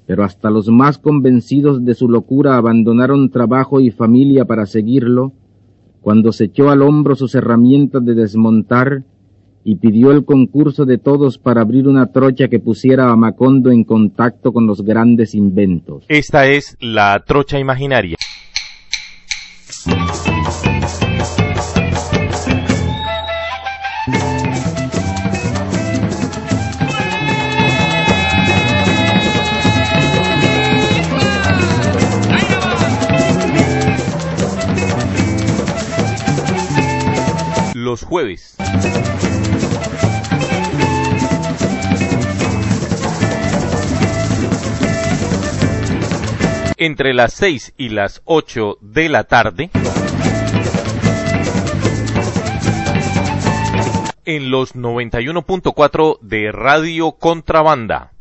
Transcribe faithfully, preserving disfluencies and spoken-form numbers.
pero hasta los más convencidos de su locura abandonaron trabajo y familia para seguirlo, cuando se echó al hombro sus herramientas de desmontar y pidió el concurso de todos para abrir una trocha que pusiera a Macondo en contacto con los grandes inventos. Esta es la trocha imaginaria. Los jueves. Entre las seis y las ocho de la tarde. En los noventa y uno punto cuatro de Radio Contrabanda.